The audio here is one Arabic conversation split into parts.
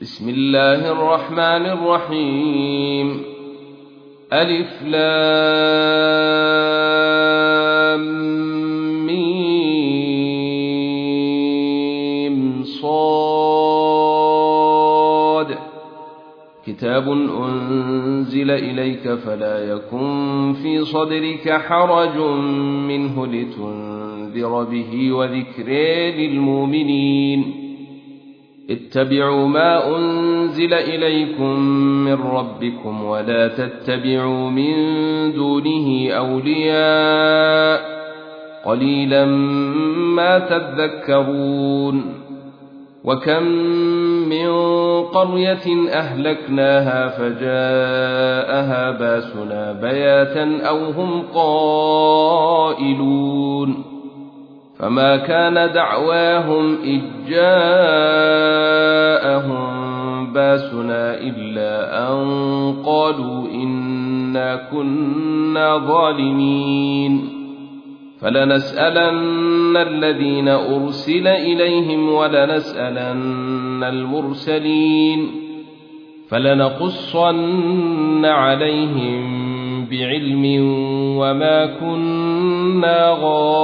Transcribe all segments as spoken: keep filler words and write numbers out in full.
بسم الله الرحمن الرحيم. ألف لام ميم صاد. كتاب أنزل إليك فلا يكن في صدرك حرج منه لتنذر به وذكر للمؤمنين. اتبعوا ما أنزل إليكم من ربكم ولا تتبعوا من دونه أولياء قليلا ما تذكرون. وكم من قرية أهلكناها فجاءها باسنا بياتا أو هم قائلون. فما كان دعواهم إذ جاءهم باسنا إلا أن قالوا إنا كنا ظالمين. فلنسألن الذين أرسل إليهم ولنسألن المرسلين فلنقصن عليهم بعلم وما كنا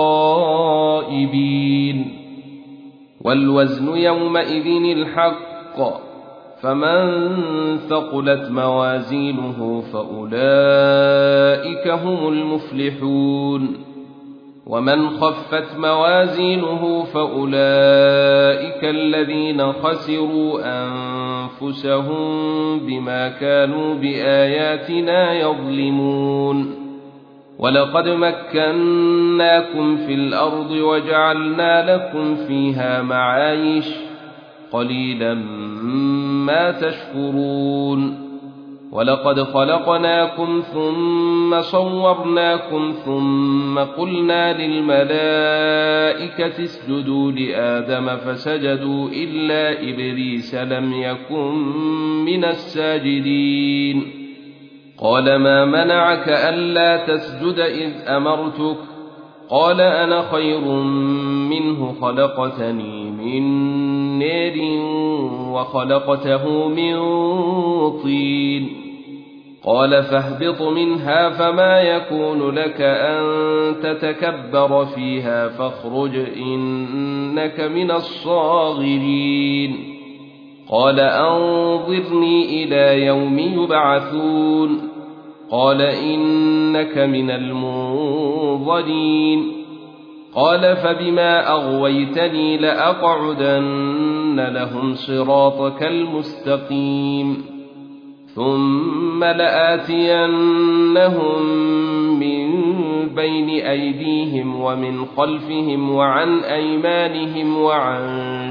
غائبين. والوزن يومئذ الحق فمن ثقلت موازينه فأولئك هم المفلحون. ومن خفت موازينه فأولئك الذين خسروا أنفسهم بما كانوا بآياتنا يظلمون. ولقد مكناكم في الأرض وجعلنا لكم فيها معايش قليلا ما تشكرون. ولقد خلقناكم ثم صورناكم ثم قلنا للملائكة اسجدوا لآدم فسجدوا إلا إبليس لم يكن من الساجدين. قال ما منعك ألا تسجد إذ أمرتك؟ قال أنا خير منه خلقتني من نار وخلقته من طين. قال فاهبط منها فما يكون لك أن تتكبر فيها فاخرج إنك من الصاغرين. قال أنظرني إلى يوم يبعثون. قال إنك من المنظرين. قال فبما أغويتني لأقعدن لهم صراطك المستقيم ثم لآتينهم من بين أيديهم ومن خلفهم وعن أيمانهم وعن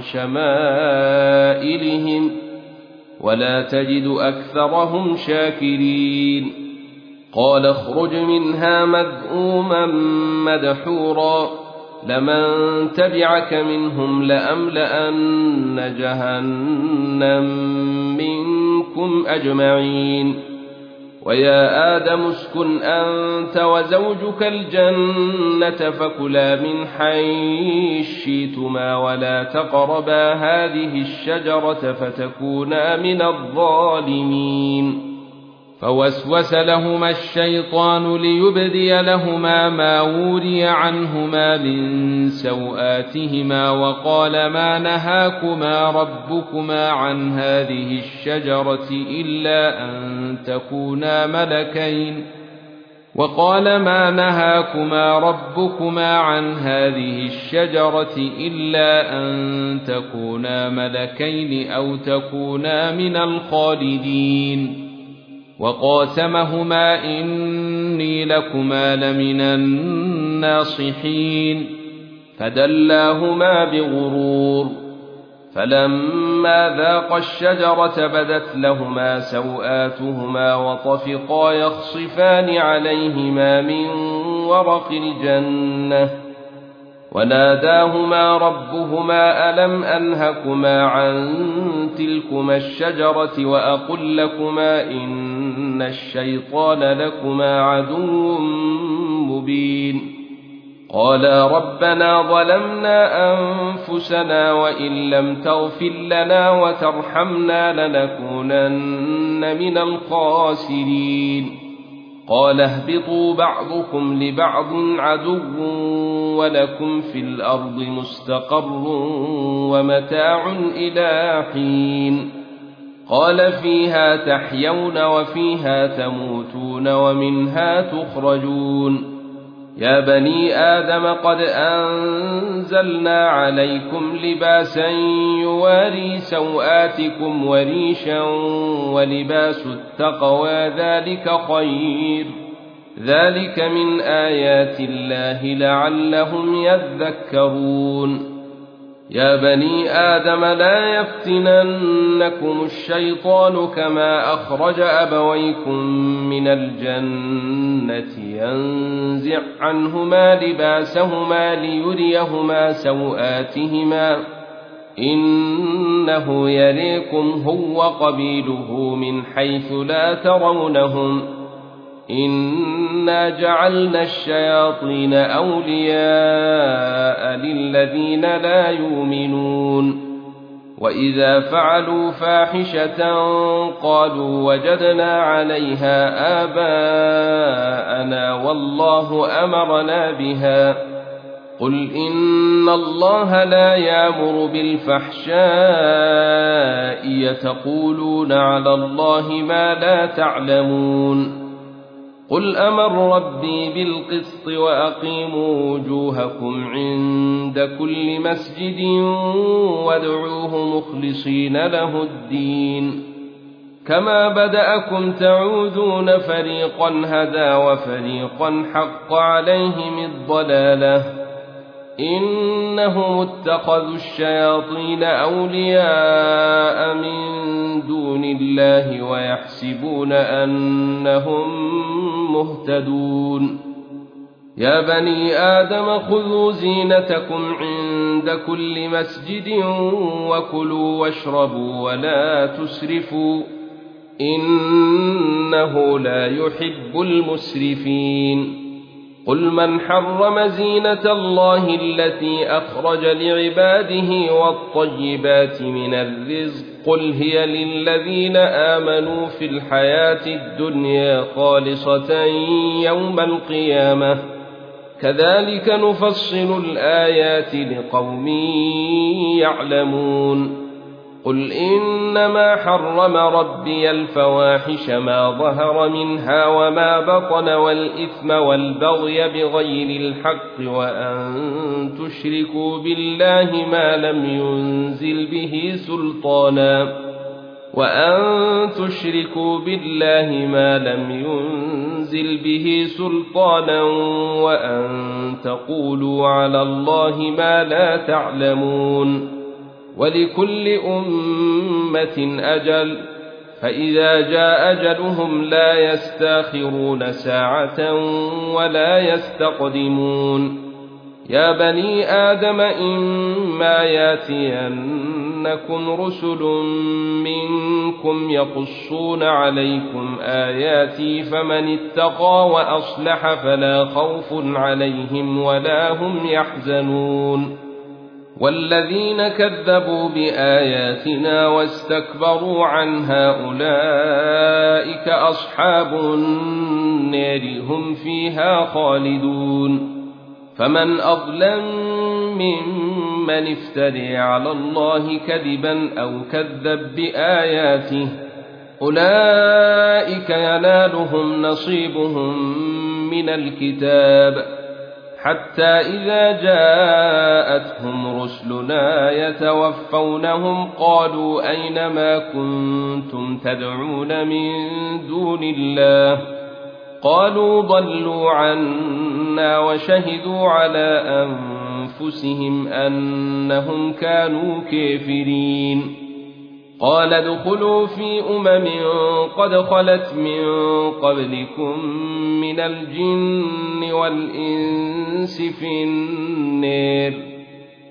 شمائلهم ولا تجد أكثرهم شاكرين. قال اخرج منها مذءوما مدحورا لمن تبعك منهم لأملأن جهنم منكم أجمعين. ويا آدم اسكن أنت وزوجك الجنة فكلا من حيث شئتما ولا تقربا هذه الشجرة فتكونا من الظالمين. فوسوس لهما الشيطان ليبدي لهما ما وري عنهما من سوآتهما وقال ما نهاكما ربكما عن هذه الشجرة إلا أن تكونا ملكين وقال ما نهاكما ربكما عن هذه الشجرة إلا أن تكونا ملكين أو تكونا من الخالدين. وقاسمهما إني لكما لمن الناصحين فدلاهما بغرور. فلما ذاقا الشجرة بدت لهما سوآتهما وطفقا يخصفان عليهما من ورق الجنة وناداهما ربهما ألم أنهكما عن تلكما الشجرة وأقل لكما إن الشيطان لكما عدو مبين. قالا ربنا ظلمنا أنفسنا وإن لم تغفر لنا وترحمنا لنكونن من الخاسرين قال اهبطوا بعضكم لبعض عدو ولكم في الأرض مستقر ومتاع إلى حين قال فيها تحيون وفيها تموتون ومنها تخرجون يا بني آدم قد أنزلنا عليكم لباسا يواري سوآتكم وريشا ولباس التقوى ذلك خير ذلك من آيات الله لعلهم يذكرون يا بني آدم لا يفتننكم الشيطان كما أخرج أبويكم من الجنة ينزع عنهما لباسهما ليريهما سوآتهما إنه يريكم هو قبيله من حيث لا ترونهم إنا جعلنا الشياطين أولياء للذين لا يؤمنون وإذا فعلوا فاحشة قالوا وجدنا عليها آباءنا والله أمرنا بها قل إن الله لا يأمر بالفحشاء يتقولون على الله ما لا تعلمون قل أمر ربي بالقسط وأقيموا وجوهكم عند كل مسجد وادعوه مخلصين له الدين كما بدأكم تعودون فريقا هدى وفريقا حق عليهم الضلالة إنهم اتخذوا الشياطين أولياء من دون الله ويحسبون أنهم مهتدون يا بني آدم خذوا زينتكم عند كل مسجد وكلوا واشربوا ولا تسرفوا إنه لا يحب المسرفين قل من حرم زينة الله التي أخرج لعباده والطيبات من الرزق قل هي للذين آمنوا في الحياة الدنيا خالصة يوم القيامة كذلك نفصل الآيات لقوم يعلمون قل إنما حرم ربي الفواحش ما ظهر منها وما بطن والإثم والبغي بغير الحق وأن تشركوا بالله ما لم ينزل به سلطانا وأن تشركوا بالله ما لم ينزل به سلطانا وأن تقولوا على الله ما لا تعلمون ولكل أمة أجل فإذا جاء أجلهم لا يستاخرون ساعة ولا يستقدمون يا بني آدم إما ياتينكم رسل منكم يقصون عليكم آياتي فمن اتقى وأصلح فلا خوف عليهم ولا هم يحزنون والذين كذبوا بآياتنا واستكبروا عنها أولئك أصحاب النار هم فيها خالدون فمن أظلم ممن افتري على الله كذبا أو كذب بآياته أولئك ينالهم نصيبهم من الكتاب حتى إذا جاءتهم رسلنا يتوفونهم قالوا أين ما كنتم تدعون من دون الله قالوا ضلوا عنا وشهدوا على أنفسهم أنهم كانوا كافرين قال ادخلوا في أمم قد خلت من قبلكم من الجن والإنس في النار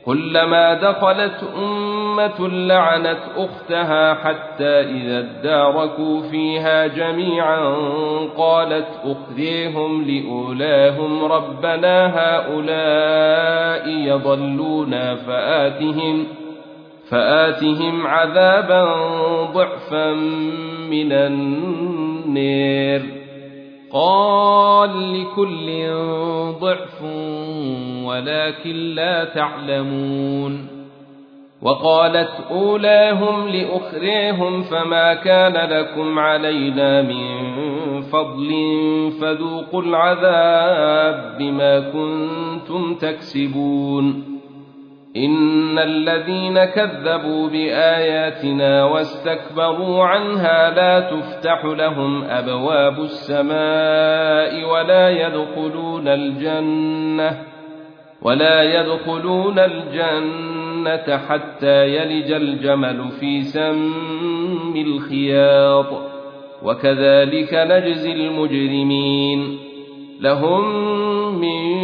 كلما دخلت أمة لعنت أختها حتى إذا اداركوا فيها جميعا قالت أخذيهم لأولاهم ربنا هؤلاء يضلونا فآتهم, فآتهم عذابا ضعفا من النار. قال لكل ضعف ولكن لا تعلمون. وقالت أولاهم لأخريهم فما كان لكم علينا من فضل فذوقوا العذاب بما كنتم تكسبون. إن الذين كذبوا بآياتنا واستكبروا عنها لا تفتح لهم أبواب السماء ولا يدخلون الجنة ولا يدخلون الجنة حتى يلج الجمل في سم الخياط وكذلك نجزي المجرمين. لهم من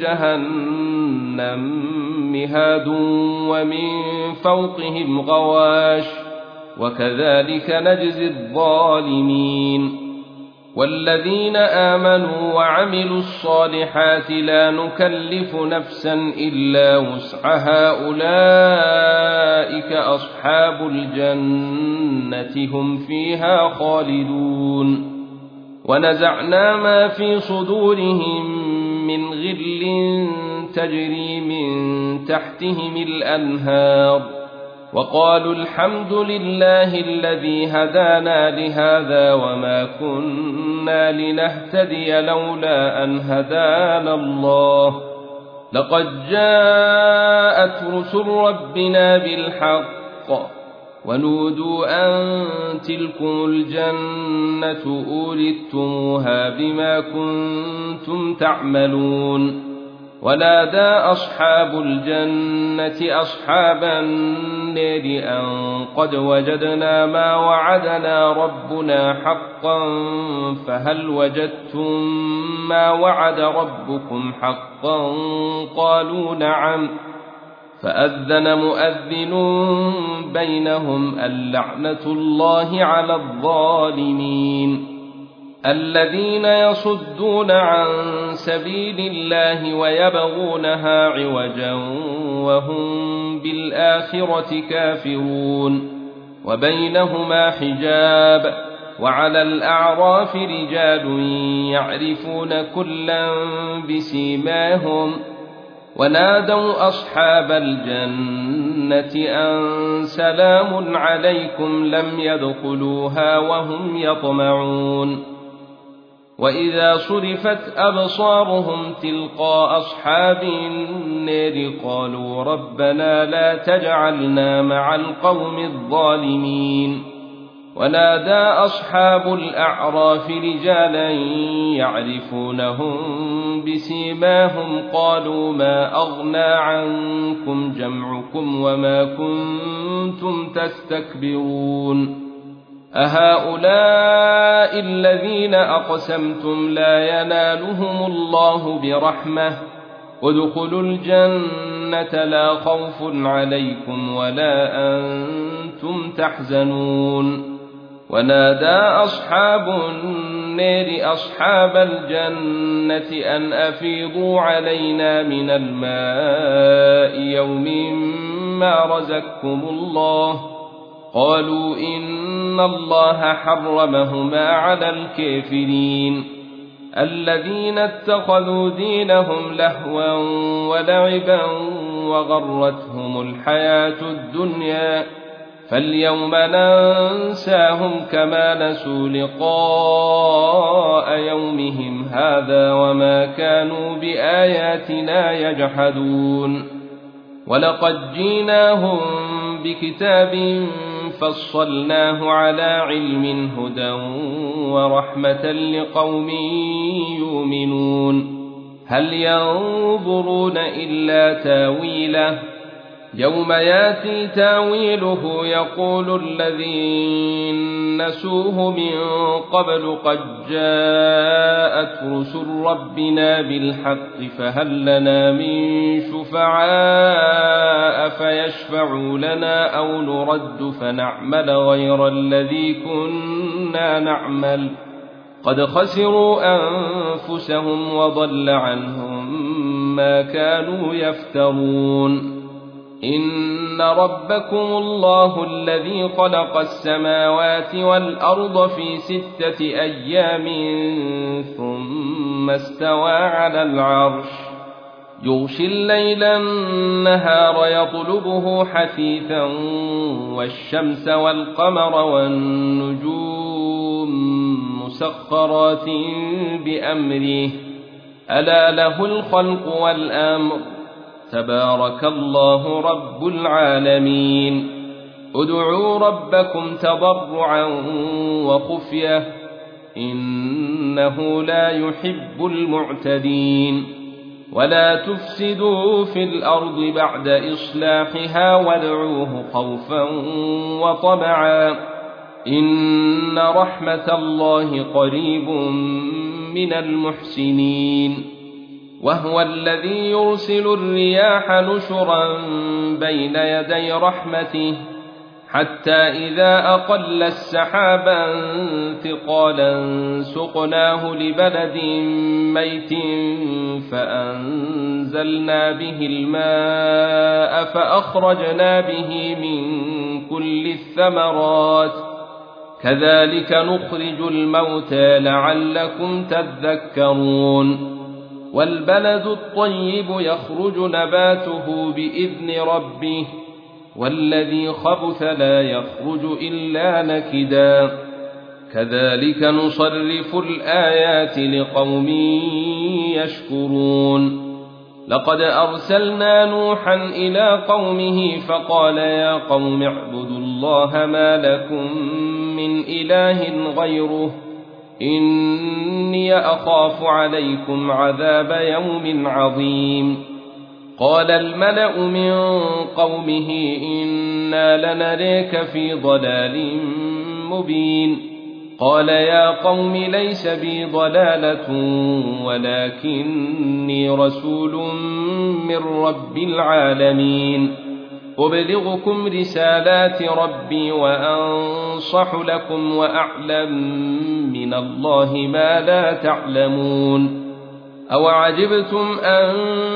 جهنم مهاد ومن فوقهم غواش وكذلك نجزي الظالمين. والذين آمنوا وعملوا الصالحات لا نكلف نفسا إلا وسعها أولئك أصحاب الجنة هم فيها خالدون. ونزعنا ما في صدورهم من غل تجري من تحتهم الأنهار وقالوا الحمد لله الذي هدانا لهذا وما كنا لنهتدي لولا أن هدانا الله لقد جاءت رسل ربنا بالحق ونودوا أن تلكم الجنة أورثتموها بما كنتم تعملون. ونادى أصحاب الجنة أصحاب النار أن قد وجدنا ما وعدنا ربنا حقا فهل وجدتم ما وعد ربكم حقا قالوا نعم. فأذن مؤذن بينهم اللعنة الله على الظالمين. الذين يصدون عن سبيل الله ويبغونها عوجا وهم بالآخرة كافرون. وبينهما حجاب. وعلى الأعراف رجال يعرفون كلا بسيماهم ونادوا أصحاب الجنة أن سلام عليكم لم يدخلوها وهم يطمعون. وإذا صرفت أبصارهم تلقاء أصحاب النار قالوا ربنا لا تجعلنا مع القوم الظالمين. ونادى أصحاب الأعراف رجالا يعرفونهم بسيماهم قالوا ما أغنى عنكم جمعكم وما كنتم تستكبرون أهؤلاء الذين أقسمتم لا ينالهم الله برحمة ادخلوا الجنة لا خوف عليكم ولا أنتم تحزنون. ونادى أصحاب النار أصحاب الجنة أن أفيضوا علينا من الماء يوم ما رزقكم الله قالوا إن الله حرمهما على الكافرين. الذين اتخذوا دينهم لهوا ولعبا وغرتهم الحياة الدنيا فاليوم ننساهم كما نسوا لقاء يومهم هذا وما كانوا بآياتنا يجحدون. ولقد جئناهم بكتاب فصلناه على علم هدى ورحمة لقوم يؤمنون. هل ينظرون إلا تاويله يوم ياتي تاويله يقول الذين نسوه من قبل قد جاءت رسل ربنا بالحق فهل لنا من شفعاء فيشفعوا لنا أو نرد فنعمل غير الذي كنا نعمل قد خسروا أنفسهم وضل عنهم ما كانوا يفترون. إن ربكم الله الذي خلق السماوات والأرض في ستة أيام ثم استوى على العرش يغشي الليل النهار يطلبه حثيثا والشمس والقمر والنجوم مسخرات بأمره ألا له الخلق والأمر تبارك الله رب العالمين. ادعوا ربكم تضرعا وخفية إنه لا يحب المعتدين. ولا تفسدوا في الأرض بعد إصلاحها وادعوه خوفا وطمعا إن رحمة الله قريب من المحسنين. وهو الذي يرسل الرياح نشرا بين يدي رحمته حتى إذا أقل السحابا ثقالا سقناه لبلد ميت فأنزلنا به الماء فأخرجنا به من كل الثمرات كذلك نخرج الموتى لعلكم تذكرون. والبلد الطيب يخرج نباته بإذن ربه والذي خبث لا يخرج إلا نكدا كذلك نصرف الآيات لقوم يشكرون. لقد أرسلنا نوحا إلى قومه فقال يا قوم اعبدوا الله ما لكم من إله غيره إني أخاف عليكم عذاب يوم عظيم. قال الملأ من قومه إنا لنريك في ضلال مبين. قال يا قوم ليس بي ضلالة ولكني رسول من رب العالمين أبلغكم رسالات ربي وأنصح لكم وأعلم من الله ما لا تعلمون. أوعجبتم أن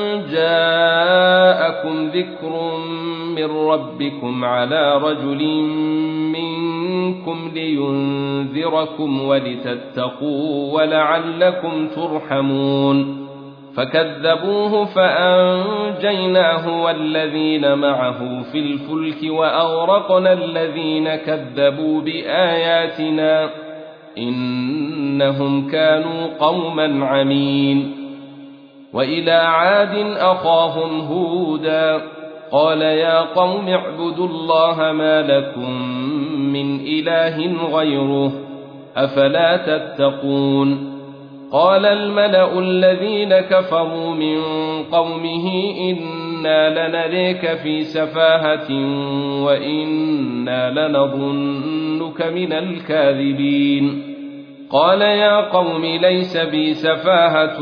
جاءكم ذكر من ربكم على رجل منكم لينذركم ولتتقوا ولعلكم ترحمون. فكذبوه فأنجيناه والذين معه في الفلك وأغرقنا الذين كذبوا بآياتنا إنهم كانوا قوما عمين. وإلى عاد أخاهم هودا قال يا قوم اعبدوا الله ما لكم من إله غيره أفلا تتقون. قال الملأ الذين كفروا من قومه إنا لنريك في سفاهة وإنا لنظنك من الكاذبين. قال يا قوم ليس بي سفاهة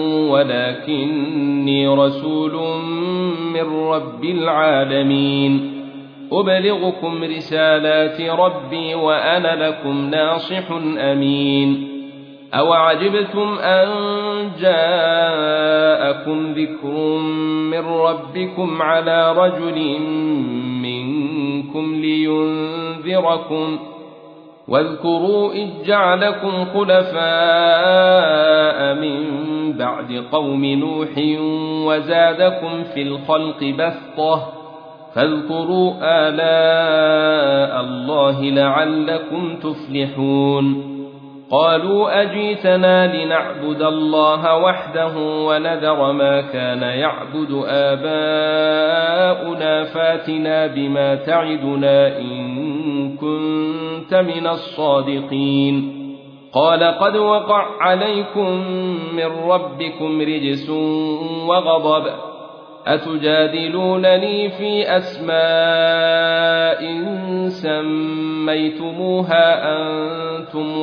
ولكني رسول من رب العالمين أبلغكم رسالات ربي وأنا لكم ناصح أمين. أوعجبتم أن جاءكم ذكر من ربكم على رجل منكم لينذركم واذكروا إذ جعلكم خلفاء من بعد قوم نوح وزادكم في الخلق بسطة فاذكروا آلاء الله لعلكم تفلحون. قالوا أجيتنا لنعبد الله وحده ونذر ما كان يعبد آباؤنا فاتنا بما تعدنا إن كنت من الصادقين. قال قد وقع عليكم من ربكم رجس وغضب أتجادلونني في أسماء سميتموها أنتم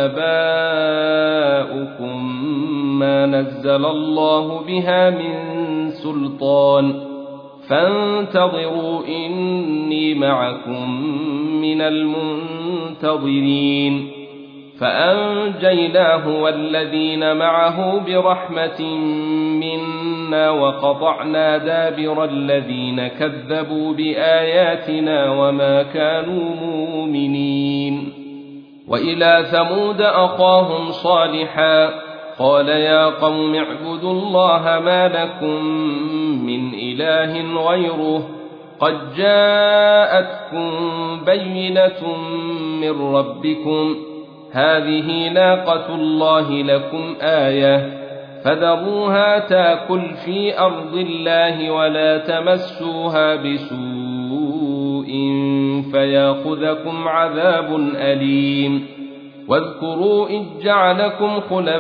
وآباؤكم ما نزل الله بها من سلطان فانتظروا إني معكم من المنتظرين فأنجيناه والذين معه برحمة منا وقطعنا دابر الذين كذبوا بآياتنا وما كانوا مؤمنين وإلى ثمود أخاهم صالحا قال يا قوم اعبدوا الله ما لكم من إله غيره قد جاءتكم بينة من ربكم هذه ناقة الله لكم آية فذروها تاكل في أرض الله ولا تمسوها بسوء فياخذكم عذاب أليم واذكروا إذ جعلكم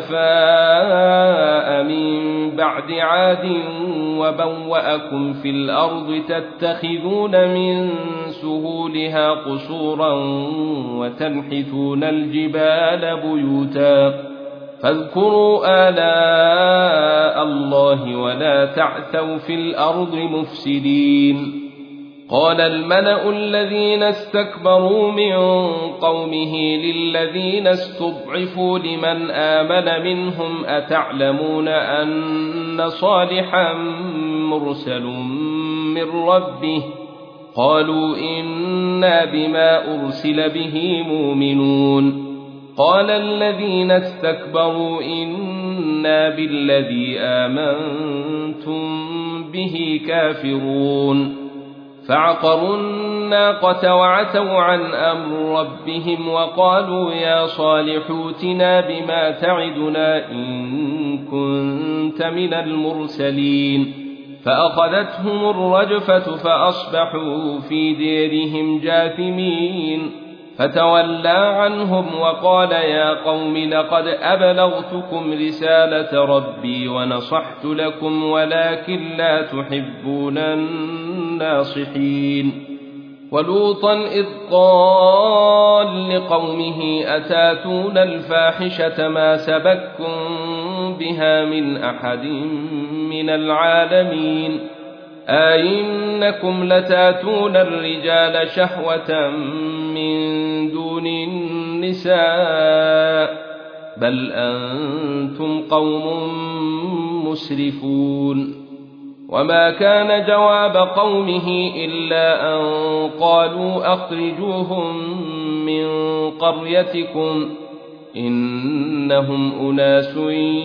خلفاء من بعد عاد وبوأكم في الأرض تتخذون من سهولها قصورا وتنحتون الجبال بيوتا فاذكروا آلاء الله ولا تعثوا في الأرض مفسدين قال الملأ الذين استكبروا من قومه للذين استضعفوا لمن آمن منهم أتعلمون أن صالحا مرسل من ربه قالوا إنا بما أرسل به مؤمنون قال الذين استكبروا إنا بالذي آمنتم به كافرون فعقروا الناقة وعتوا عن أمر ربهم وقالوا يا صالح ائتنا بما تعدنا إن كنت من المرسلين فأخذتهم الرجفة فأصبحوا في ديرهم جاثمين فتولى عنهم وقال يا قوم لقد أبلغتكم رسالة ربي ونصحت لكم ولكن لا تحبون الناصحين ولوطا إذ قال لقومه أتاتون الفاحشة ما سبكم بها من أحد من العالمين أئنكم لتاتون الرجال شهوة من دون النساء بل أنتم قوم مسرفون وما كان جواب قومه إلا أن قالوا أخرجوهم من قريتكم إنهم أناس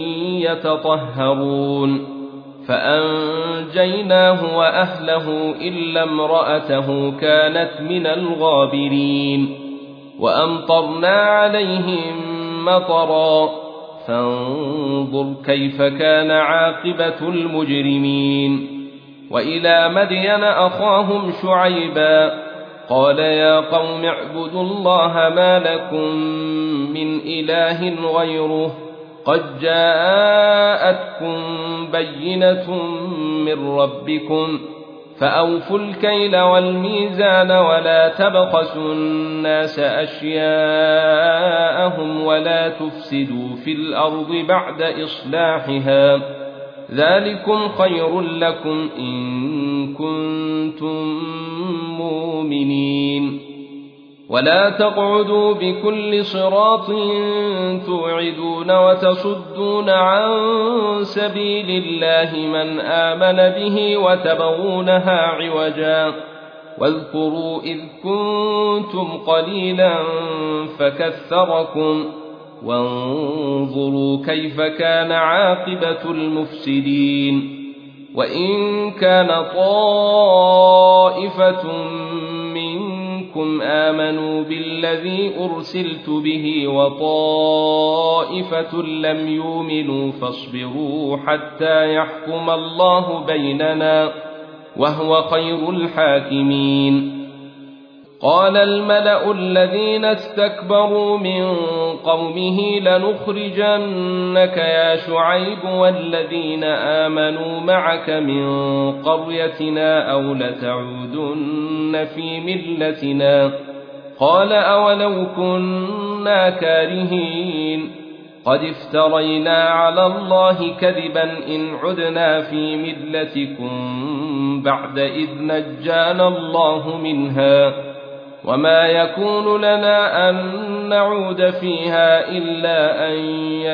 يتطهرون فأنجيناه وأهله إلا امرأته كانت من الغابرين وأمطرنا عليهم مطرا فانظر كيف كان عاقبة المجرمين وإلى مدين أخاهم شعيبا قال يا قوم اعبدوا الله ما لكم من إله غيره قد جاءتكم بينة من ربكم فأوفوا الكيل والميزان ولا تبخسوا الناس أشياءهم ولا تفسدوا في الأرض بعد إصلاحها ذلكم خير لكم إن كنتم مؤمنين ولا تقعدوا بكل صراط توعدون وتصدون عن سبيل الله من آمن به وتبغونها عوجا واذكروا إذ كنتم قليلا فكثركم وانظروا كيف كان عاقبة المفسدين وإن كان طائفة منكم آمنوا بالذي أرسلت به وطائفة لم يؤمنوا فاصبروا حتى يحكم الله بيننا وهو خير الحاكمين قال الملأ الذين استكبروا من قومه لنخرجنك يا شعيب والذين آمنوا معك من قريتنا أو لتعودن في ملتنا قال أولو كنا كارهين قد افترينا على الله كذبا إن عدنا في ملتكم بعد إذ نجانا الله منها وما يكون لنا أن نعود فيها إلا أن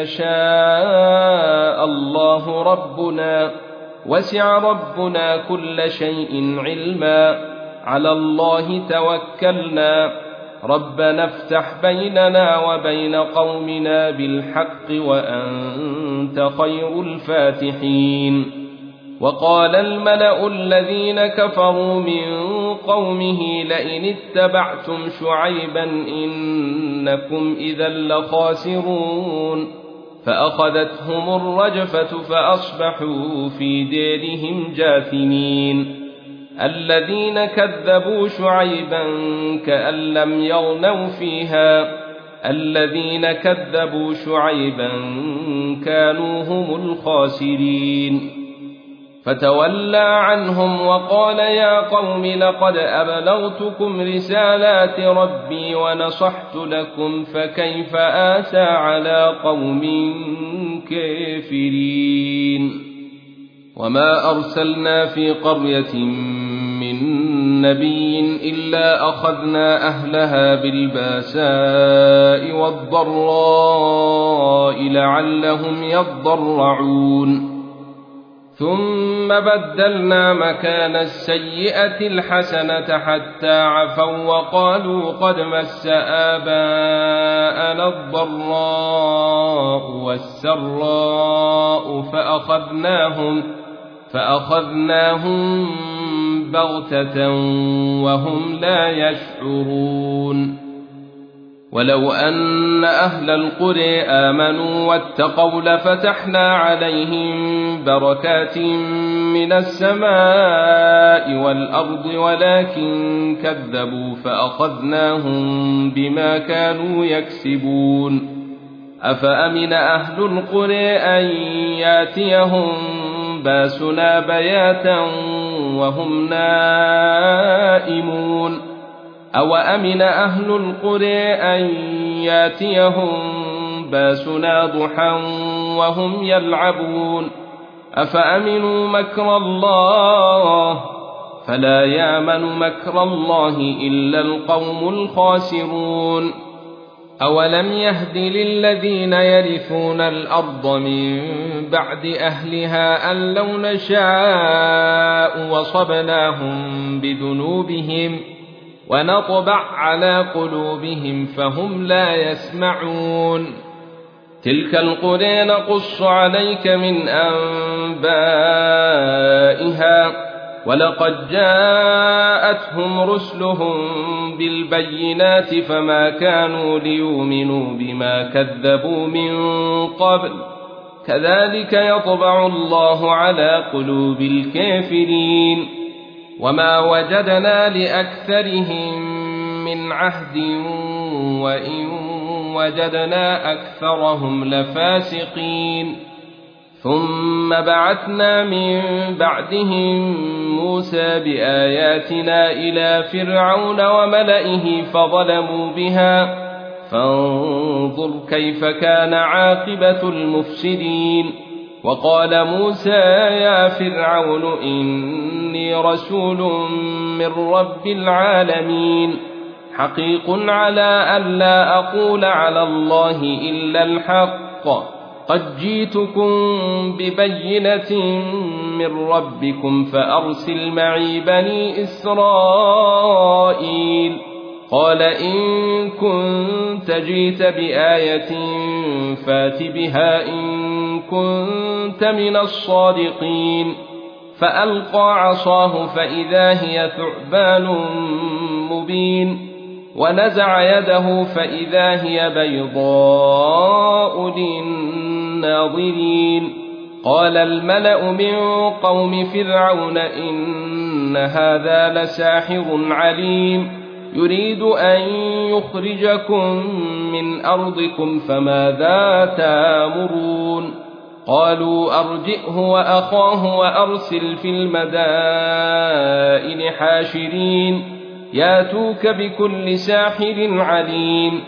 يشاء الله ربنا وسع ربنا كل شيء علما على الله توكلنا ربنا افتح بيننا وبين قومنا بالحق وأنت خير الفاتحين وقال الملأ الذين كفروا من قومه لئن اتبعتم شعيبا إنكم إذا لخاسرون فأخذتهم الرجفة فأصبحوا في ديرهم جاثمين الذين كذبوا شعيبا كأن لم يغنوا فيها الذين كذبوا شعيبا كانوا هم الخاسرين فتولى عنهم وقال يا قوم لقد أبلغتكم رسالات ربي ونصحت لكم فكيف آسى على قوم كافرين وما أرسلنا في قرية من نبي إلا أخذنا أهلها بالباساء والضراء لعلهم يضرعون ثم بدلنا مكان السيئة الحسنة حتى عفوا وقالوا قد مس آباءنا الضراء والسراء فأخذناهم فأخذناهم بغتة وهم لا يشعرون ولو أن أهل القرى آمنوا واتقوا لفتحنا عليهم بركات من السماء والأرض ولكن كذبوا فأخذناهم بما كانوا يكسبون أفأمن أهل القرى أن ياتيهم باسنا بياتا وهم نائمون أو أمن أهل القرى أن ياتيهم باسنا ضحى وهم يلعبون أفأمنوا مكر الله فلا يأمن مكر الله إلا القوم الخاسرون أولم يهد للذين يرثون الأرض من بعد أهلها أن لو نشاء وصبناهم بذنوبهم ونطبع على قلوبهم فهم لا يسمعون تلك القرى نقص عليك من أنبائها ولقد جاءتهم رسلهم بالبينات فما كانوا ليؤمنوا بما كذبوا من قبل كذلك يطبع الله على قلوب الكافرين وما وجدنا لأكثرهم من عهد وإن وجدنا أكثرهم لفاسقين ثم بعثنا من بعدهم موسى بآياتنا إلى فرعون وملئه فظلموا بها فانظر كيف كان عاقبة المفسدين وقال موسى يا فرعون إني رسول من رب العالمين حقيق على أن لا أقول على الله إلا الحق قد جئتكم ببينة من ربكم فأرسل معي بني إسرائيل قال إن كنت جئت بآية فات بها إن كنت من الصادقين فألقى عصاه فإذا هي ثعبان مبين ونزع يده فإذا هي بيضاء للناظرين قال الملأ من قوم فرعون إن هذا لساحر عليم يريد أن يخرجكم من أرضكم فماذا تأمرون قالوا أرجئه وأخاه وأرسل في المدائن حاشرين ياتوك بكل ساحر عليم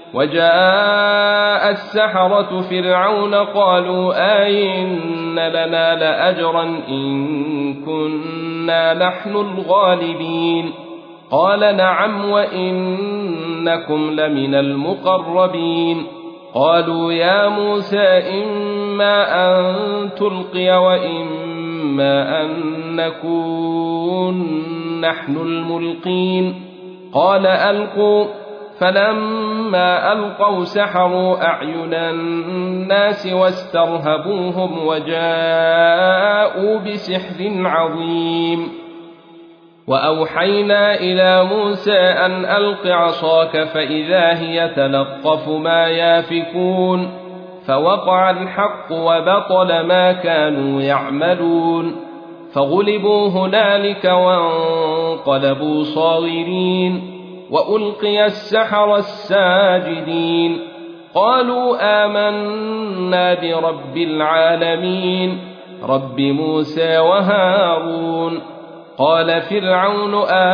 وجاء السحرة فرعون قالوا أئن لنا لأجرا إن كنا نحن الغالبين قال نعم وإنكم لمن المقربين قالوا يا موسى إما أن تلقي وإما أن نكون نحن الملقين قال ألقوا فلما ألقوا سحروا أعين الناس واسترهبوهم وجاءوا بسحر عظيم وأوحينا إلى موسى أن ألق عصاك فإذا هي تلقف ما يافكون فوقع الحق وبطل ما كانوا يعملون فغلبوا هنالك وانقلبوا صاغرين وألقي السحرة الساجدين قالوا آمنا برب العالمين رب موسى وهارون قال فرعون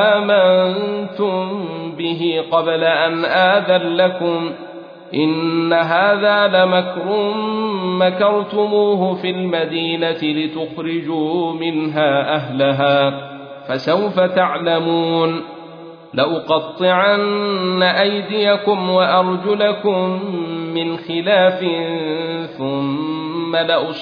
آمنتم به قبل أن آذن لكم إن هذا لمكر مكرتموه في المدينة لتخرجوا منها أهلها فسوف تعلمون لأقطعن أيديكم وأرجلكم من خلاف ثم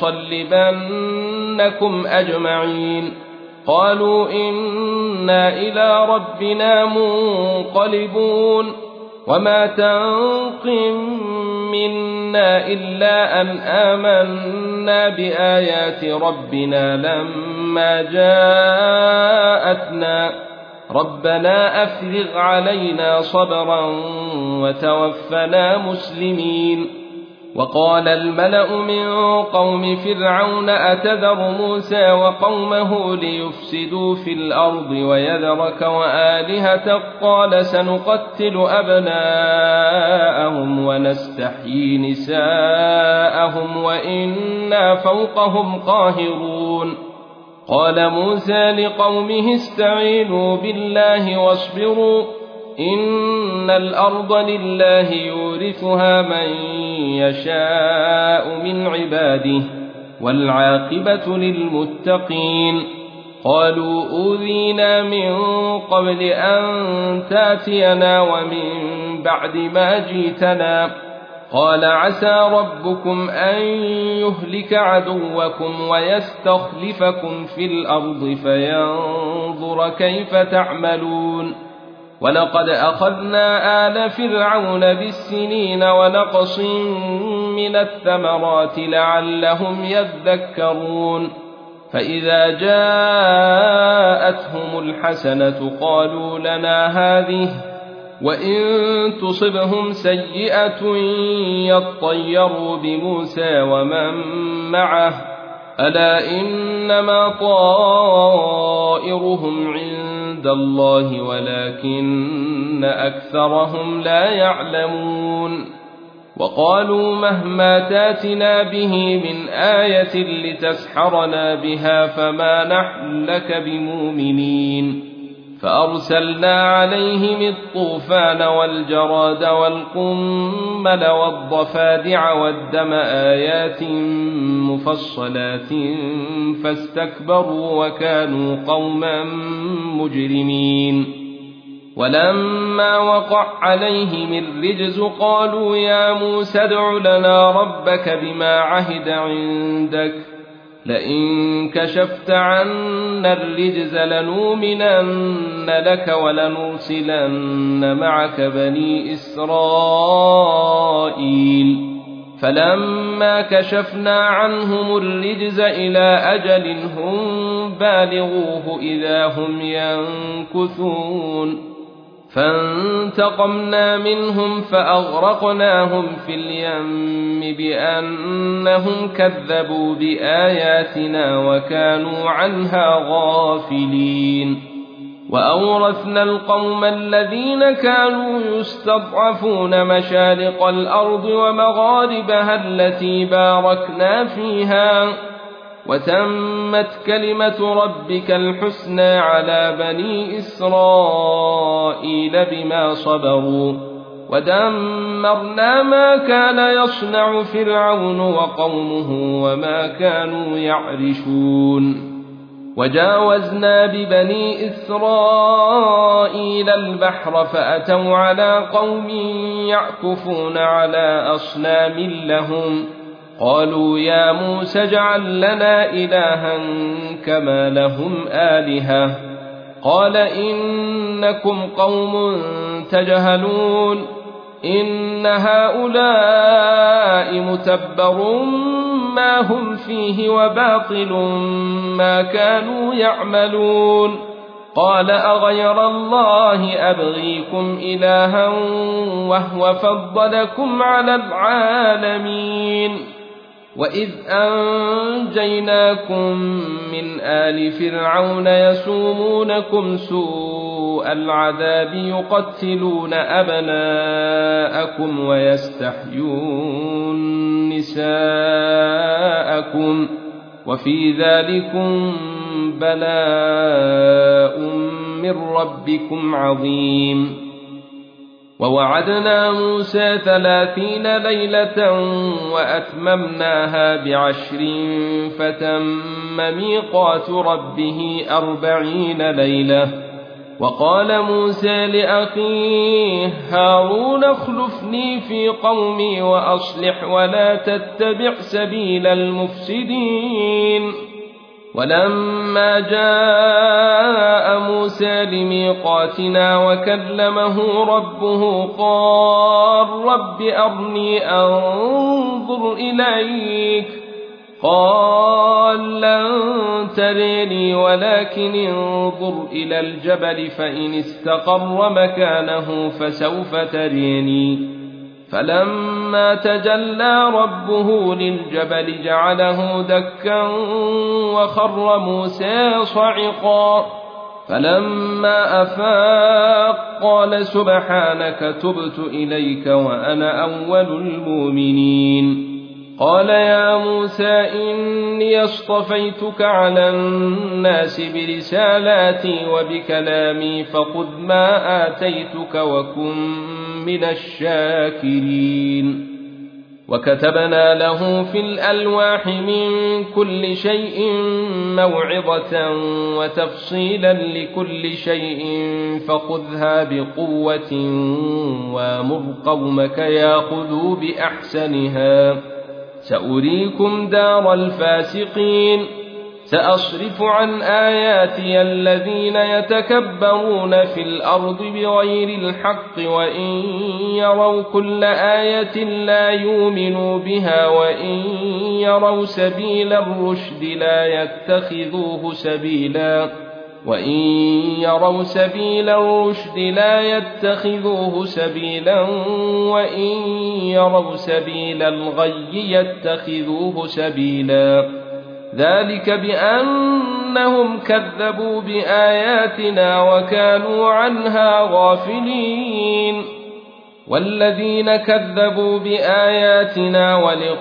لأصلبنكم أجمعين قالوا إنا إلى ربنا منقلبون وما تنقم منا إلا أن آمنا بآيات ربنا لما جاءتنا ربنا أفرغ علينا صبرا وتوفنا مسلمين وقال الملأ من قوم فرعون أتذر موسى وقومه ليفسدوا في الأرض ويذرك وآلهتك قال سنقتل أبناءهم ونستحيي نساءهم وإنا فوقهم قاهرون قال موسى لقومه استعينوا بالله واصبروا إن الأرض لله يورثها من يشاء من عباده والعاقبة للمتقين قالوا أوذينا من قبل أن تاتينا ومن بعد ما جيتنا قال عسى ربكم أن يهلك عدوكم ويستخلفكم في الأرض فينظر كيف تعملون ولقد أخذنا آل فرعون بالسنين ونقص من الثمرات لعلهم يذكرون فإذا جاءتهم الحسنة قالوا لنا هذه وإن تصبهم سيئة يطيروا بموسى ومن معه ألا إنما طائرهم عند الله ولكن أكثرهم لا يعلمون وقالوا مهما تاتنا به من آية لتسحرنا بها فما نحن لك بمؤمنين فأرسلنا عليهم الطوفان والجراد والقمل والضفادع والدم آيات مفصلات فاستكبروا وكانوا قوما مجرمين ولما وقع عليهم الرجز قالوا يا موسى ادع لنا ربك بما عهد عندك لئن كشفت عنا الرجز لنؤمنن لك ولنرسلن معك بني إسرائيل فلما كشفنا عنهم الرجز إلى أجل هم بالغوه إذا هم ينكثون فانتقمنا منهم فأغرقناهم في اليم بأنهم كذبوا بآياتنا وكانوا عنها غافلين وأورثنا القوم الذين كانوا يستضعفون مشارق الأرض ومغاربها التي باركنا فيها وتمت كلمة ربك الحسنى على بني إسرائيل بما صبروا ودمرنا ما كان يصنع فرعون وقومه وما كانوا يعرشون وجاوزنا ببني إسرائيل البحر فأتوا على قوم يعكفون على أصنام لهم قالوا يا موسى اجعل لنا إلها كما لهم آلهة قال إنكم قوم تجهلون إن هؤلاء متبر ما هم فيه وباطل ما كانوا يعملون قال أغير الله أبغيكم إلها وهو فضلكم على العالمين وإذ أنجيناكم من آل فرعون يسومونكم سوء العذاب يقتلون أبناءكم ويستحيون نساءكم وفي ذلكم بلاء من ربكم عظيم ووعدنا موسى ثلاثين ليلة وأتممناها بعشر فتم ميقات ربه أربعين ليلة وقال موسى لأخيه هارون اخلفني في قومي وأصلح ولا تتبع سبيل المفسدين ولما جاء موسى لميقاتنا وكلمه ربه قال رب أرني أنظر إليك قال لن تريني ولكن انظر إلى الجبل فإن استقر مكانه فسوف تريني فلما تجلى ربه للجبل جعله دكا وخر موسى صعقا فلما أفاق قال سبحانك تبت إليك وأنا أول المؤمنين قال يا موسى إني اصطفيتك على الناس برسالاتي وبكلامي فخذ ما آتيتك وكن من الشاكرين وكتبنا له في الألواح من كل شيء موعظة وتفصيلا لكل شيء فخذها بقوة وامر قومك ياخذوا بأحسنها سأريكم دار الفاسقين سأصرف عن آياتي الذين يتكبرون في الأرض بغير الحق وإن يروا كل آية لا يؤمنوا بها وإن يروا سبيل الرشد لا يتخذوه سبيلا وإن يروا سبيل الرشد لا يتخذوه سبيلا وإن يروا سبيل الغي يتخذوه سبيلا ذلك بأنهم كذبوا بآياتنا وكانوا عنها غافلين والذين كذبوا بآياتنا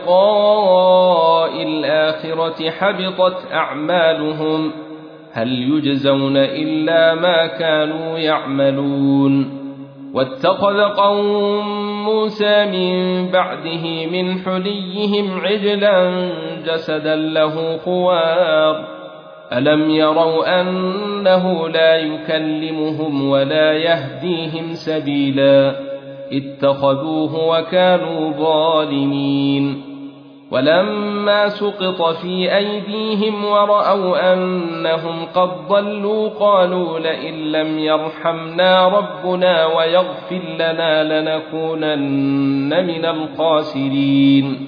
ولقاء الآخرة حبطت أعمالهم هل يجزون إلا ما كانوا يعملون واتخذ قوم موسى من بعده من حليهم عجلا جسدا له خوار ألم يروا أنه لا يكلمهم ولا يهديهم سبيلا اتخذوه وكانوا ظالمين ولما سقط في أيديهم ورأوا أنهم قد ضلوا قالوا لئن لم يرحمنا ربنا ويغفر لنا لنكونن من الخاسرين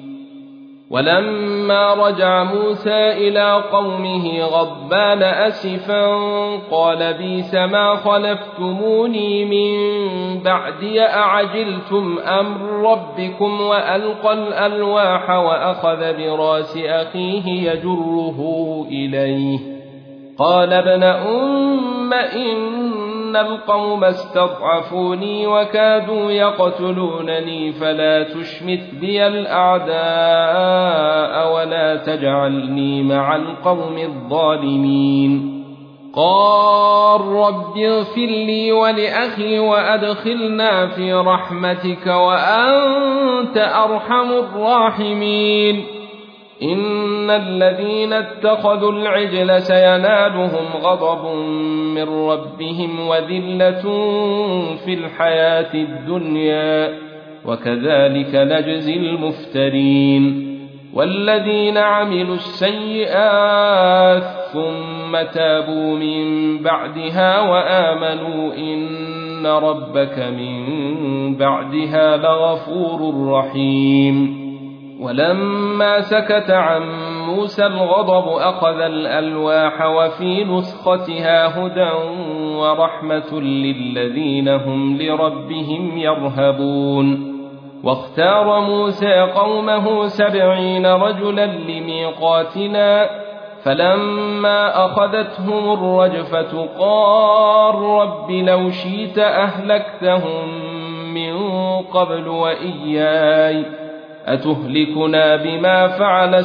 ولما رجع موسى إلى قومه غضبان أسفا قال بئس ما خلفتموني من بعدي أعجلتم أمر ربكم وألقى الألواح وأخذ براس أخيه يجره إليه قال ابن أم إن القوم استضعفوني وكادوا يقتلونني فلا تشمت بي الأعداء ولا تجعلني مع القوم الظالمين. قال رب اغفر لي ولأخي وأدخلنا في رحمتك وأنت أرحم الراحمين. إن الذين اتخذوا العجل سينالهم غضب من ربهم وذلة في الحياة الدنيا وكذلك نجزي المفترين. والذين عملوا السيئات ثم تابوا من بعدها وآمنوا إن ربك من بعدها لغفور رحيم. ولما سكت عن موسى الغضب أخذ الألواح وفي نسختها هدى ورحمة للذين هم لربهم يرهبون. واختار موسى قومه سبعين رجلا لميقاتنا فلما أخذتهم الرجفة قال رب لو شئت أهلكتهم من قبل وإياي أتهلكنا بما فعل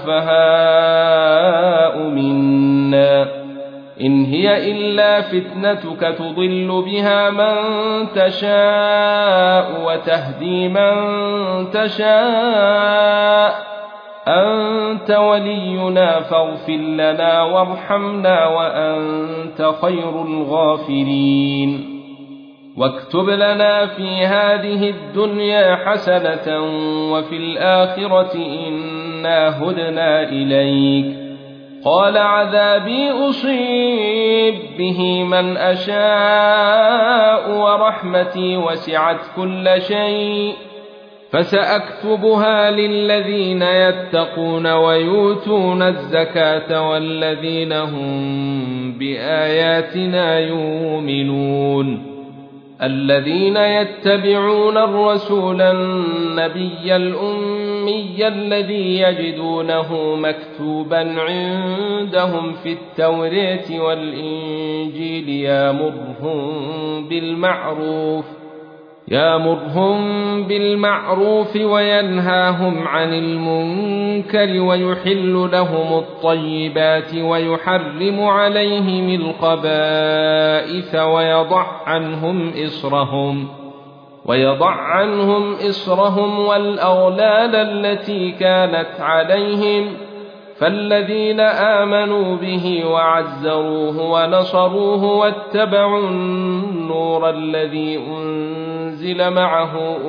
السفهاء منا إن هي إلا فتنتك تضل بها من تشاء وتهدي من تشاء أنت ولينا فاغفر لنا وارحمنا وأنت خير الغافرين. واكتب لنا في هذه الدنيا حسنة وفي الآخرة إنا هدنا إليك. قال عذابي أصيب به من أشاء ورحمتي وسعت كل شيء فسأكتبها للذين يتقون ويؤتون الزكاة والذين هم بآياتنا يؤمنون. الذين يتبعون الرسول النبي الأمي الذي يجدونه مكتوبا عندهم في التوراة والإنجيل يأمرهم بالمعروف يأمرهم بالمعروف وينهاهم عن المنكر ويحل لهم الطيبات ويحرم عليهم الخبائث ويضع عنهم إصرهم ويضع عنهم إصرهم والأغلال التي كانت عليهم. فالذين آمنوا به وعزروه ونصروه واتبعوا النور الذي أنزل معه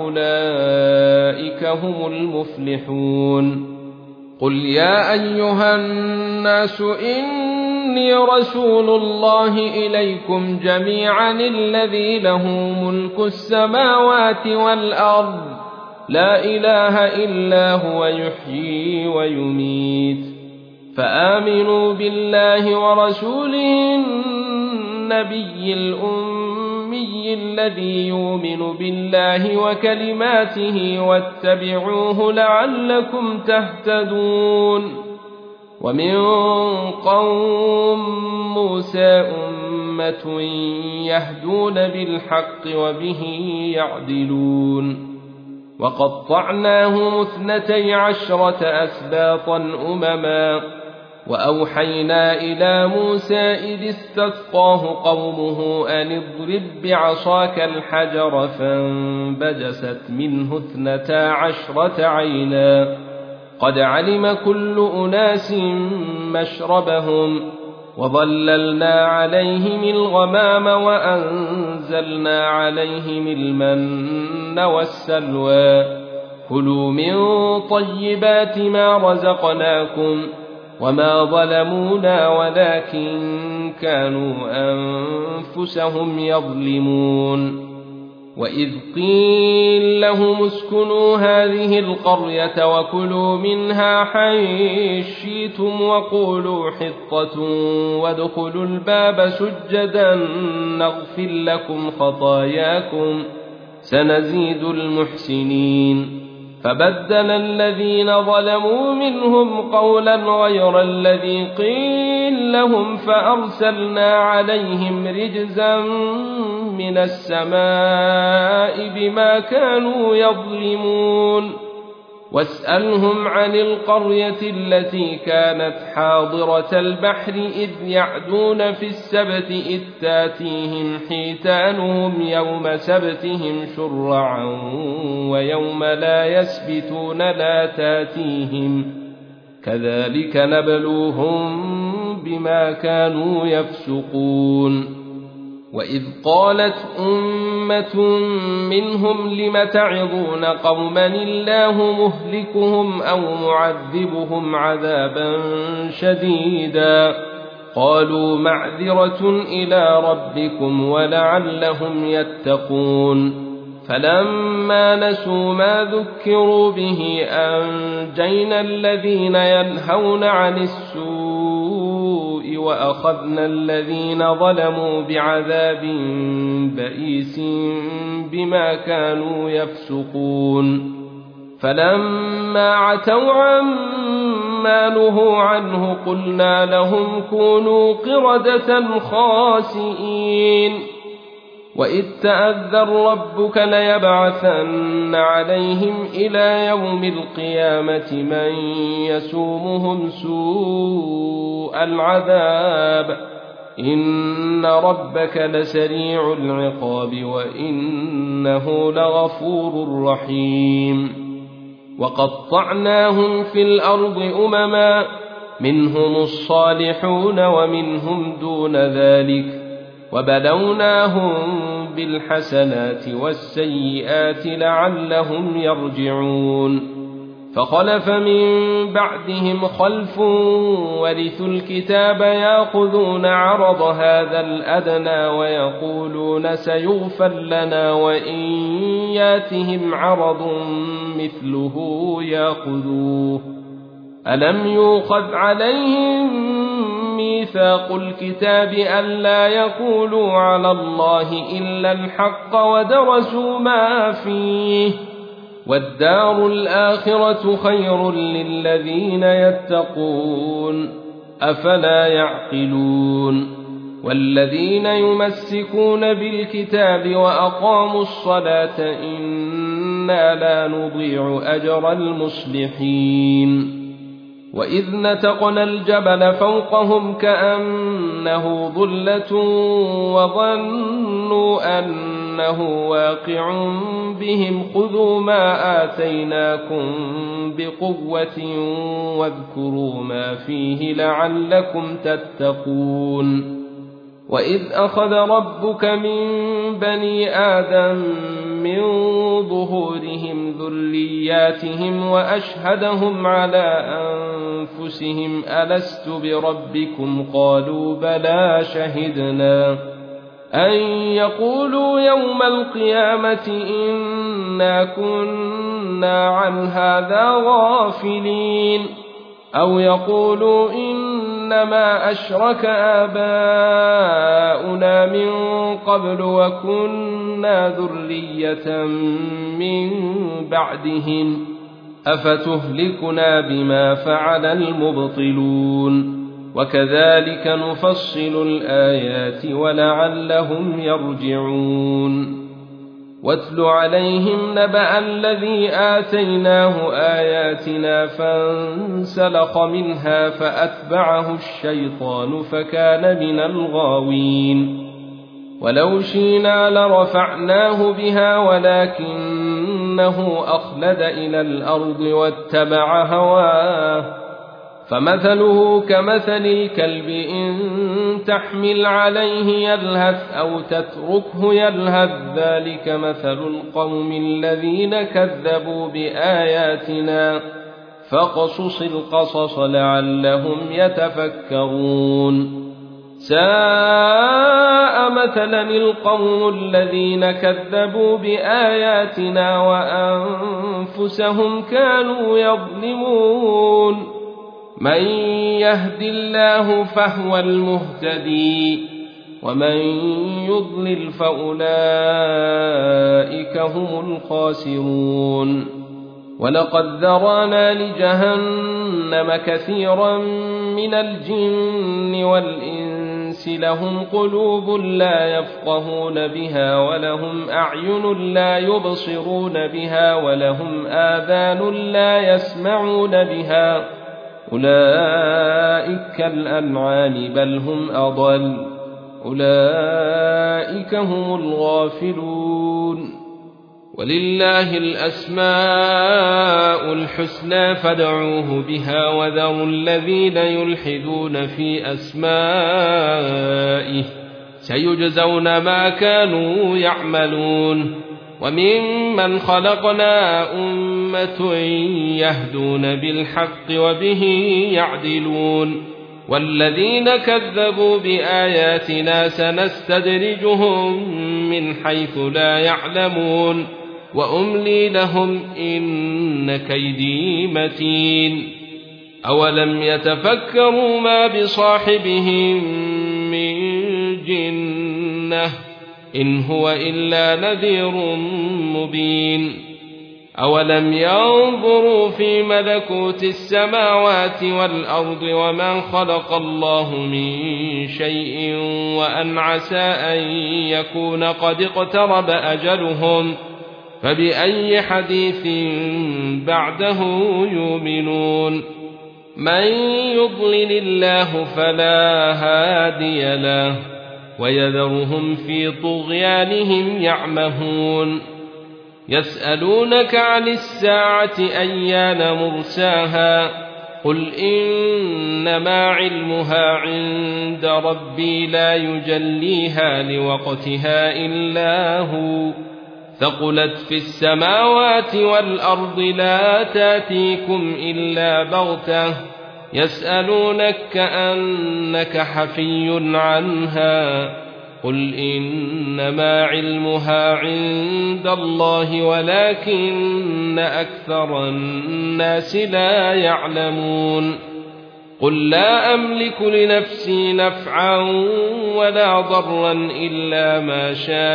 أولئك هم المفلحون. قل يا أيها الناس إني رسول الله إليكم جميعا الذي له ملك السماوات والأرض لا إله إلا هو يحيي ويميت. فآمنوا بالله ورسوله النبي الأمي الذي يؤمن بالله وكلماته واتبعوه لعلكم تهتدون. ومن قوم موسى أمة يهدون بالحق وبه يعدلون. وقطعناهم اثنتي عشرة أسباطا أمما وأوحينا إلى موسى إذ استسقاه قومه أن اضرب بعصاك الحجر فانبجست منه اثنتا عشرة عينا قد علم كل أناس مشربهم وظللنا عليهم الغمام وأنزلنا عليهم المن والسلوى كلوا من طيبات ما رزقناكم وما ظلمونا ولكن كانوا أنفسهم يظلمون. وإذ قيل لهم اسكنوا هذه القرية وكلوا منها حيث شئتم وقولوا حطة وادخلوا الباب سجدا نغفر لكم خطاياكم سنزيد المحسنين. فبدل الذين ظلموا منهم قولا غير الذي قيل لهم فأرسلنا عليهم رجزا من السماء بما كانوا يظلمون واسألهم عن القرية التي كانت حاضرة البحر إذ يعدون في السبت إذ تاتيهم حيتانهم يوم سبتهم شرعا ويوم لا يسبتون لا تاتيهم كذلك نبلوهم بما كانوا يفسقون وإذ قالت أمة منهم لم تعظون قوما الله مهلكهم أو معذبهم عذابا شديدا قالوا معذرة إلى ربكم ولعلهم يتقون فلما نسوا ما ذكروا به أنجينا الذين ينهون عن السوء وأخذنا الذين ظلموا بعذاب بئيس بما كانوا يفسقون فلما عتوا عما نهوا عنه قلنا لهم كونوا قردة خاسئين وإذ تأذن ربك ليبعثن عليهم إلى يوم القيامة من يسومهم سوء العذاب إن ربك لسريع العقاب وإنه لغفور رحيم وقطعناهم في الأرض أمما منهم الصالحون ومنهم دون ذلك وبلوناهم بالحسنات والسيئات لعلهم يرجعون فخلف من بعدهم خلف ورثوا الكتاب يأخذون عرض هذا الأدنى ويقولون سيغفر لنا وإن ياتهم عرض مثله يأخذوه ألم يؤخذ عليهم ميثاق الكتاب ألا يقولوا على الله إلا الحق ودرسوا ما فيه والدار الآخرة خير للذين يتقون أفلا يعقلون والذين يمسكون بالكتاب وأقاموا الصلاة إنا لا نضيع أجر المصلحين وإذ نتقنا الجبل فوقهم كأنه ظلة وظنوا أنه واقع بهم خذوا ما آتيناكم بقوة واذكروا ما فيه لعلكم تتقون وإذ أخذ ربك من بني آدم من ظهورهم ذرياتهم وأشهدهم على أنفسهم ألست بربكم قالوا بلى شهدنا أن يقولوا يوم القيامة إنا كنا عن هذا غافلين أو يقولوا إنما أشرك آباؤنا من قبل وكنا ذرية من بعدهم أفتهلكنا بما فعل المبطلون وكذلك نفصل الآيات ولعلهم يرجعون واتل عليهم نبأ الذي آتيناه آياتنا فانسلخ منها فأتبعه الشيطان فكان من الغاوين ولو شئنا لرفعناه بها ولكنه أخلد إلى الأرض واتبع هواه فمثله كمثل الكلب إن تحمل عليه يلهث أو تتركه يلهث ذلك مثل القوم الذين كذبوا بآياتنا فاقصص القصص لعلهم يتفكرون ساء مثلا القوم الذين كذبوا بآياتنا وأنفسهم كانوا يظلمون من يهد الله فهو المهتدي ومن يضلل فأولئك هم الخاسرون ولقد ذرانا لجهنم كثيرا من الجن والإنس لهم قلوب لا يفقهون بها ولهم أعين لا يبصرون بها ولهم آذان لا يسمعون بها أولئك كالأنعام بل هم أضل أولئك هم الغافلون. ولله الأسماء الحسنى فادعوه بها وذروا الذين يلحدون في أسمائه سيجزون ما كانوا يعملون. وممن خلقنا أمة يهدون بالحق وبه يعدلون والذين كذبوا بآياتنا سنستدرجهم من حيث لا يعلمون وأملي لهم إن كيدي متين. أولم يتفكروا ما بصاحبهم من جنة إن هو إلا نذير مبين. أولم ينظروا في ملكوت السماوات والأرض وما خلق الله من شيء وأن عسى أن يكون قد اقترب أجلهم فبأي حديث بعده يؤمنون. من يضلل الله فلا هادي له ويذرهم في طغيانهم يعمهون. يسألونك عن الساعة أيان مرساها قل إنما علمها عند ربي لا يجليها لوقتها إلا هو ثقلت في السماوات والأرض لا تاتيكم إلا بغتة يسألونك كأنك حفي عنها قل إنما علمها عند الله ولكن أكثر الناس لا يعلمون. قل لا أملك لنفسي نفعا ولا ضرا إلا ما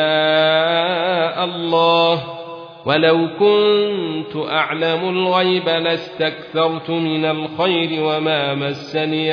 شاء الله ولو كنت أعلم الغيب لاستكثرت من الخير وما مسني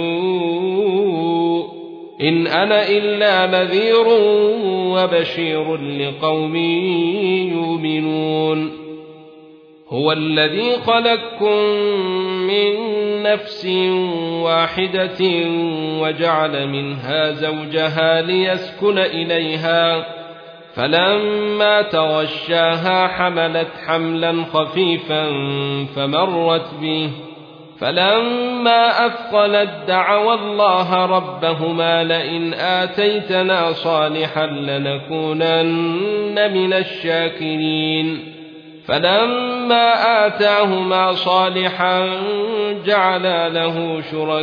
السوء إن أنا إلا نذير وبشير لقوم يؤمنون. هو الذي خلقكم من نفس واحدة وجعل منها زوجها ليسكن إليها فلما تغشاها حملت حملا خفيفا فمرت به فلما أثقلت دعوا الله ربهما لئن آتيتنا صالحا لنكونن من الشاكرين فلما آتاهما صالحا جعلا له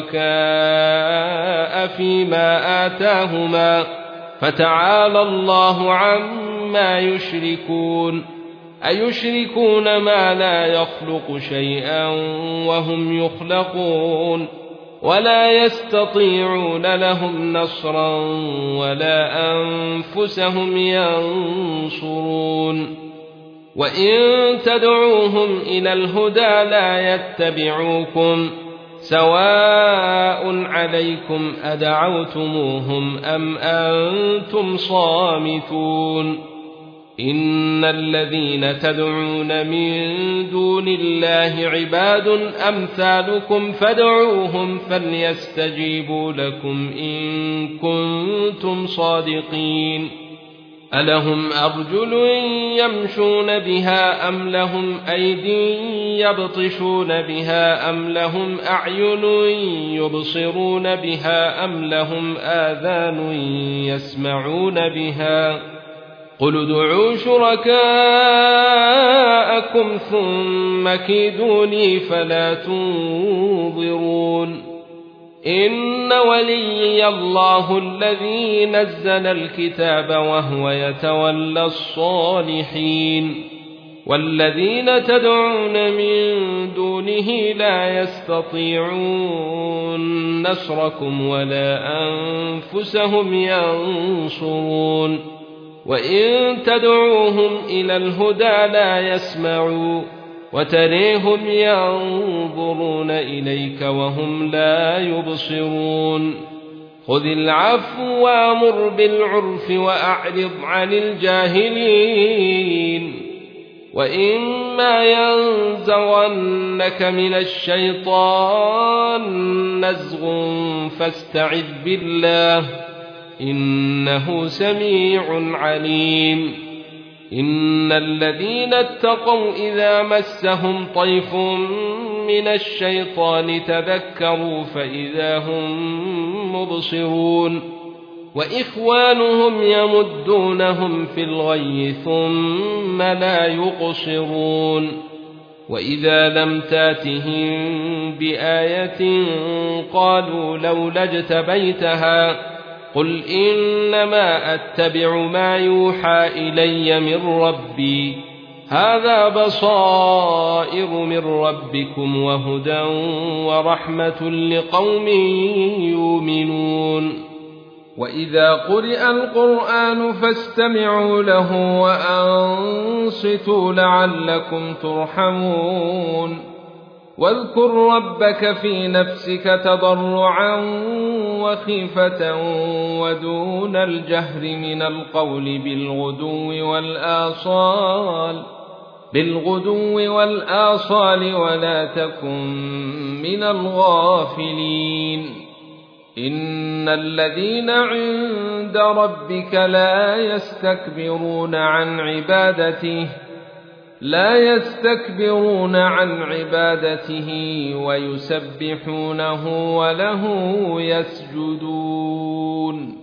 شركاء فيما آتاهما فتعالى الله عما يشركون. أيشركون ما لا يخلق شيئا وهم يخلقون ولا يستطيعون لهم نصرا ولا أنفسهم ينصرون. وإن تدعوهم إلى الهدى لا يتبعوكم سواء عليكم أدعوتموهم أم أنتم صامتون. إن الذين تدعون من دون الله عباد أمثالكم فادعوهم فليستجيبوا لكم إن كنتم صادقين. ألهم أرجل يمشون بها أم لهم أيد يبطشون بها أم لهم أعين يبصرون بها أم لهم آذان يسمعون بها قل ادعوا شركاءكم ثم كيدوني فلا تنظرون. إن وليي الله الذي نزل الكتاب وهو يتولى الصالحين والذين تدعون من دونه لا يستطيعون نصركم ولا أنفسهم ينصرون. وإن تدعوهم إلى الهدى لا يسمعوا وتريهم ينظرون إليك وهم لا يبصرون خذ العفو وامر بالعرف وأعرض عن الجاهلين وإما ينزغنك من الشيطان نزغ فاستعذ بالله إنه سميع عليم إن الذين اتقوا إذا مسهم طيف من الشيطان تذكروا فإذا هم مبصرون وإخوانهم يمدونهم في الغي ثم لا يقصرون وإذا لم تاتهم بآية قالوا لولا اجتبيتها قل إنما أتبع ما يوحى إلي من ربي هذا بصائر من ربكم وهدى ورحمة لقوم يؤمنون وإذا قرئ القرآن فاستمعوا له وأنصتوا لعلكم ترحمون واذكر ربك في نفسك تضرعا وخيفة ودون الجهر من القول بالغدو والآصال بالغدو والآصال ولا تكن من الغافلين إن الذين عند ربك لا يستكبرون عن عبادته لا يستكبرون عن عبادته ويسبحونه وله يسجدون